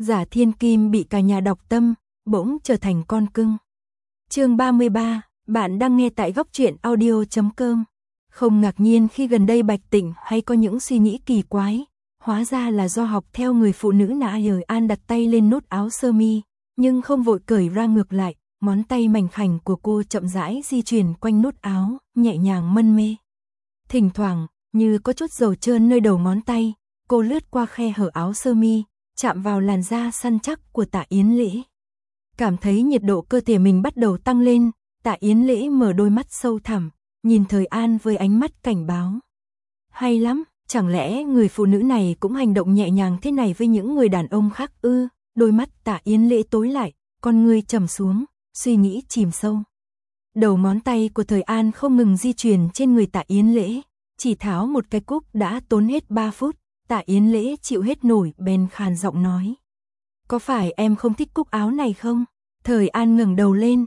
Giả thiên kim bị cả nhà đọc tâm, bỗng trở thành con cưng. Chương 33, bạn đang nghe tại góc truyện audio.com. Không ngạc nhiên khi gần đây Bạch Tịnh hay có những suy nghĩ kỳ quái, hóa ra là do học theo người phụ nữ Nã Dời An đặt tay lên nút áo sơ mi, nhưng không vội cởi ra ngược lại, ngón tay mảnh khảnh của cô chậm rãi di chuyển quanh nút áo, nhẹ nhàng mân mê. Thỉnh thoảng, như có chút dầu trơn nơi đầu ngón tay, cô lướt qua khe hở áo sơ mi, chạm vào làn da săn chắc của Tạ Yến Lễ. Cảm thấy nhiệt độ cơ thể mình bắt đầu tăng lên, Tạ Yến Lễ mở đôi mắt sâu thẳm, nhìn Thời An với ánh mắt cảnh báo. Hay lắm, chẳng lẽ người phụ nữ này cũng hành động nhẹ nhàng thế này với những người đàn ông khác ư? Đôi mắt Tạ Yến Lễ tối lại, con ngươi trầm xuống, suy nghĩ chìm sâu. Đầu ngón tay của Thời An không ngừng di chuyển trên người Tạ Yến Lễ, chỉ tháo một cái cúc đã tốn hết 3 phút, Tạ Yến Lễ chịu hết nổi bèn khàn giọng nói. Có phải em không thích cúc áo này không? Thời An ngẩng đầu lên,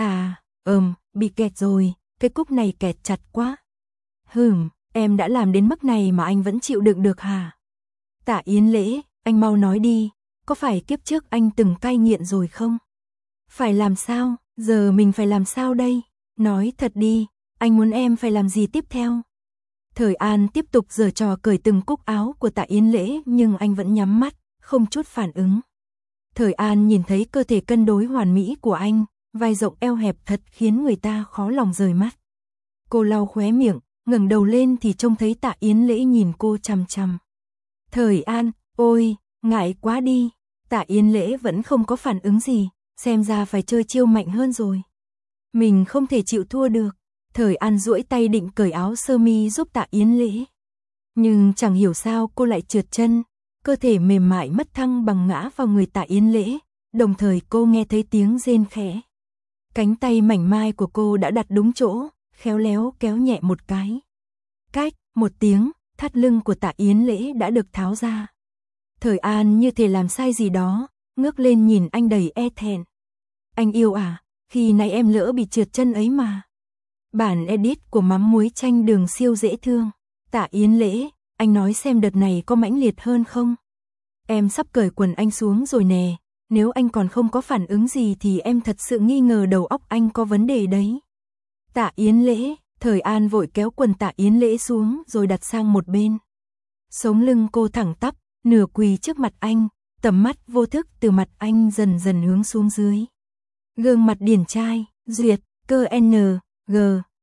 bị kẹt rồi, cái cúc này kẹt chặt quá. Em đã làm đến mức này mà anh vẫn chịu đựng được hả? Tạ Yến Lễ, anh mau nói đi, có phải kiếp trước anh từng cai nghiện rồi không? Phải làm sao, giờ mình phải làm sao đây? Nói thật đi, anh muốn em phải làm gì tiếp theo? Thời An tiếp tục giở trò cởi từng cúc áo của Tạ Yến Lễ nhưng anh vẫn nhắm mắt, không chút phản ứng. Thời An nhìn thấy cơ thể cân đối hoàn mỹ của anh, vai rộng eo hẹp thật khiến người ta khó lòng rời mắt. Cô lau khóe miệng, ngẩng đầu lên thì trông thấy Tạ Yến Lễ nhìn cô chằm chằm. Thời An, ôi, ngại quá đi. Tạ Yến Lễ vẫn không có phản ứng gì, xem ra phải chơi chiêu mạnh hơn rồi. Mình không thể chịu thua được. Thời An duỗi tay định cởi áo sơ mi giúp Tạ Yến Lễ. Nhưng chẳng hiểu sao cô lại trượt chân, cơ thể mềm mại mất thăng bằng ngã vào người Tạ Yến Lễ, đồng thời cô nghe thấy tiếng rên khẽ. Cánh tay mảnh mai của cô đã đặt đúng chỗ, khéo léo kéo nhẹ một cái. Cách, một tiếng, thắt lưng của Tạ Yến Lễ đã được tháo ra. Thời An như thể làm sai gì đó, ngước lên nhìn anh đầy e thẹn. Anh yêu à, khi nãy em lỡ bị trượt chân ấy mà. Bản edit của mắm muối chanh đường siêu dễ thương. Tạ Yến Lễ, anh nói xem đợt này có mãnh liệt hơn không? Em sắp cởi quần anh xuống rồi nè, nếu anh còn không có phản ứng gì thì em thật sự nghi ngờ đầu óc anh có vấn đề đấy. Tạ Yến Lễ, Thời An vội kéo quần Tạ Yến Lễ xuống rồi đặt sang một bên. Sống lưng cô thẳng tắp, nửa quỳ trước mặt anh, tầm mắt vô thức từ mặt anh dần dần hướng xuống dưới. Gương mặt điển trai, duyệt, cơ N, G,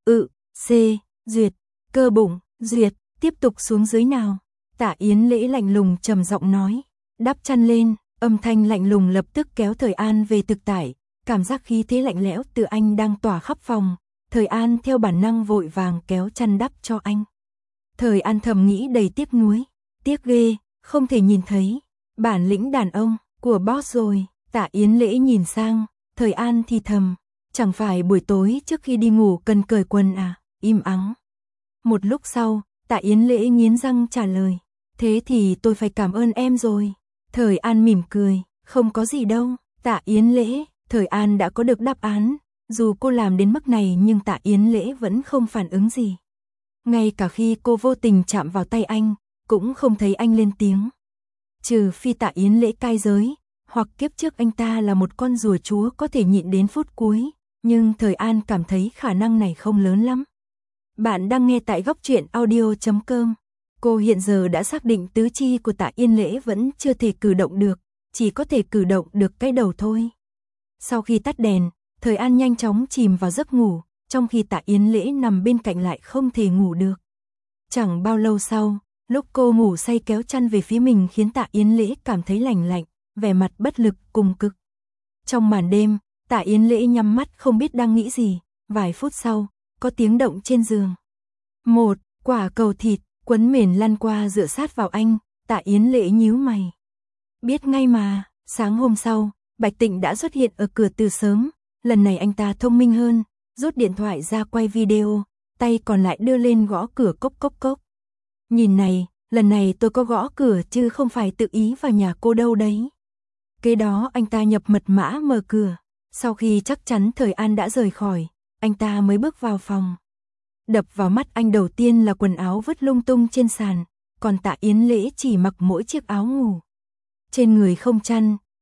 C, duyệt, cơ bụng, duyệt, tiếp tục xuống dưới nào. Tạ Yến Lễ lạnh lùng trầm giọng nói, đắp chăn lên, âm thanh lạnh lùng lập tức kéo Thời An về thực tại, cảm giác khí thế lạnh lẽo từ anh đang tỏa khắp phòng. Thời An theo bản năng vội vàng kéo chăn đắp cho anh. Thời An thầm nghĩ đầy tiếc nuối, tiếc ghê, không thể nhìn thấy bản lĩnh đàn ông của boss rồi. Tạ Yến Lễ nhìn sang, Thời An thì thầm, chẳng phải buổi tối trước khi đi ngủ cần cởi quần à? Im ắng. Một lúc sau, Tạ Yến Lễ nghiến răng trả lời, thế thì tôi phải cảm ơn em rồi. Thời An mỉm cười, không có gì đâu. Tạ Yến Lễ, Thời An đã có được đáp án, dù cô làm đến mức này nhưng Tạ Yến Lễ vẫn không phản ứng gì. Ngay cả khi cô vô tình chạm vào tay anh, cũng không thấy anh lên tiếng. Trừ phi Tạ Yến Lễ cai giới, hoặc kiếp trước anh ta là một con rùa chúa có thể nhịn đến phút cuối, nhưng Thời An cảm thấy khả năng này không lớn lắm. Bạn đang nghe tại góc truyện audio.com. Cô hiện giờ đã xác định tứ chi của Tạ Yến Lễ vẫn chưa thể cử động được, chỉ có thể cử động được cái đầu thôi. Sau khi tắt đèn, Thời An nhanh chóng chìm vào giấc ngủ, trong khi Tạ Yến Lễ nằm bên cạnh lại không thể ngủ được. Chẳng bao lâu sau, lúc cô ngủ say kéo chăn về phía mình khiến Tạ Yến Lễ cảm thấy lạnh lạnh, vẻ mặt bất lực cùng cực. Trong màn đêm, Tạ Yến Lễ nhắm mắt không biết đang nghĩ gì, vài phút sau, có tiếng động trên giường. Một quả cầu thịt quấn mền lăn qua dựa sát vào anh, Tạ Yến Lễ nhíu mày. Biết ngay mà, sáng hôm sau, Bạch Tịnh đã xuất hiện ở cửa từ sớm, lần này anh ta thông minh hơn, rút điện thoại ra quay video, tay còn lại đưa lên gõ cửa cốc cốc cốc. Nhìn này, lần này tôi có gõ cửa chứ không phải tự ý vào nhà cô đâu đấy. Kế đó anh ta nhập mật mã mở cửa, sau khi chắc chắn Thời An đã rời khỏi, anh ta mới bước vào phòng. Đập vào mắt anh đầu tiên là quần áo vứt lung tung trên sàn, còn Tạ Yến Lễ chỉ mặc mỗi chiếc áo ngủ. Trên người không chăn,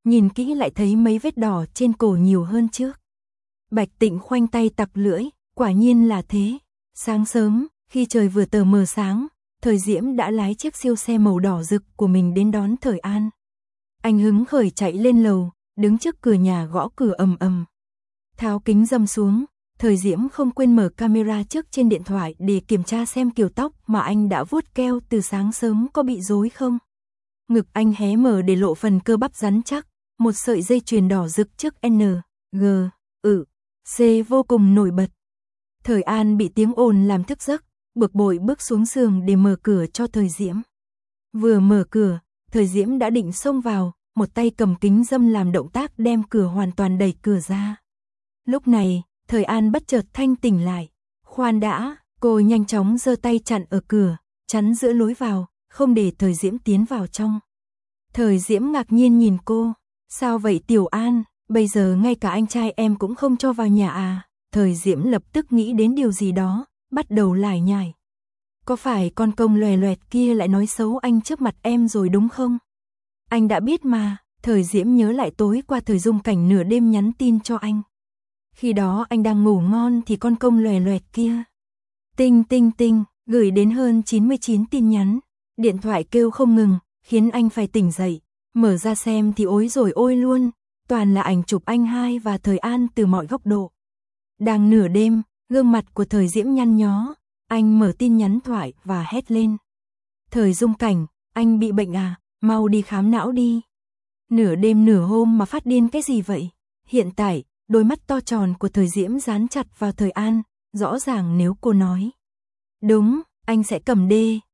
nhìn kỹ lại thấy mấy vết đỏ trên cổ nhiều hơn trước. Bạch Tịnh khoanh tay tặc lưỡi, quả nhiên là thế. Sáng sớm, khi trời vừa tờ mờ sáng, Thời Diễm đã lái chiếc siêu xe màu đỏ rực của mình đến đón Thời An. Anh hứng khởi chạy lên lầu, đứng trước cửa nhà gõ cửa ầm ầm. Tháo kính râm xuống, Thời Diễm không quên mở camera trước trên điện thoại để kiểm tra xem kiểu tóc mà anh đã vuốt keo từ sáng sớm có bị rối không. Ngực anh hé mở để lộ phần cơ bắp rắn chắc, một sợi dây chuyền đỏ rực trước N, G, C vô cùng nổi bật. Thời An bị tiếng ồn làm thức giấc, bực bội bước xuống giường để mở cửa cho Thời Diễm. Vừa mở cửa, Thời Diễm đã định xông vào, một tay cầm kính râm làm động tác đem cửa hoàn toàn đẩy cửa ra. Lúc này, Thời An bất chợt thanh tỉnh lại. Khoan đã, cô nhanh chóng giơ tay chặn ở cửa, chắn giữa lối vào, không để Thời Diễm tiến vào trong. Thời Diễm ngạc nhiên nhìn cô, sao vậy Tiểu An, bây giờ ngay cả anh trai em cũng không cho vào nhà à? Thời Diễm lập tức nghĩ đến điều gì đó, bắt đầu lải nhải. Có phải con công lòe loẹt kia lại nói xấu anh trước mặt em rồi đúng không? Anh đã biết mà. Thời Diễm nhớ lại tối qua Thời Dung Cảnh nửa đêm nhắn tin cho anh. Khi đó anh đang ngủ ngon thì con công lòe loẹt kia. Tinh tinh tinh, gửi đến hơn 99 tin nhắn. Điện thoại kêu không ngừng, khiến anh phải tỉnh dậy. Mở ra xem thì ối rồi ôi luôn. Toàn là ảnh chụp anh hai và Thời An từ mọi góc độ. Đang nửa đêm, gương mặt của Thời Diễm nhăn nhó. Anh mở tin nhắn thoại và hét lên. Thời Dung Cảnh, anh bị bệnh à? Mau đi khám não đi. Nửa đêm nửa hôm mà phát điên cái gì vậy? Hiện tại, đôi mắt to tròn của Thời Diễm dán chặt vào Thời An, rõ ràng nếu cô nói. Đúng, anh sẽ cầm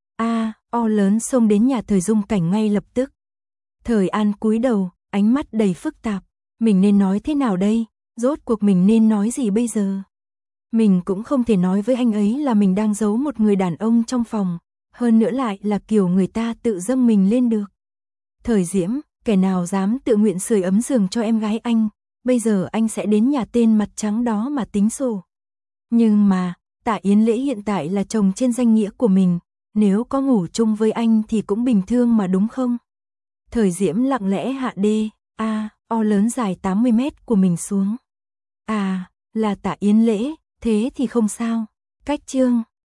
O lớn xông đến nhà Thời Dung Cảnh ngay lập tức. Thời An cúi đầu, ánh mắt đầy phức tạp. Mình nên nói thế nào đây? Rốt cuộc mình nên nói gì bây giờ? Mình cũng không thể nói với anh ấy là mình đang giấu một người đàn ông trong phòng. Hơn nữa lại là kiểu người ta tự dâng mình lên được. Thời Diễm, kẻ nào dám tự nguyện sưởi ấm giường cho em gái anh, bây giờ anh sẽ đến nhà tên mặt trắng đó mà tính sổ. Nhưng mà, Tạ Yến Lễ hiện tại là chồng trên danh nghĩa của mình, nếu có ngủ chung với anh thì cũng bình thường mà đúng không? Thời Diễm lặng lẽ hạ O lớn dài 80 mét của mình xuống. À, là Tạ Yến Lễ, thế thì không sao. Cách chương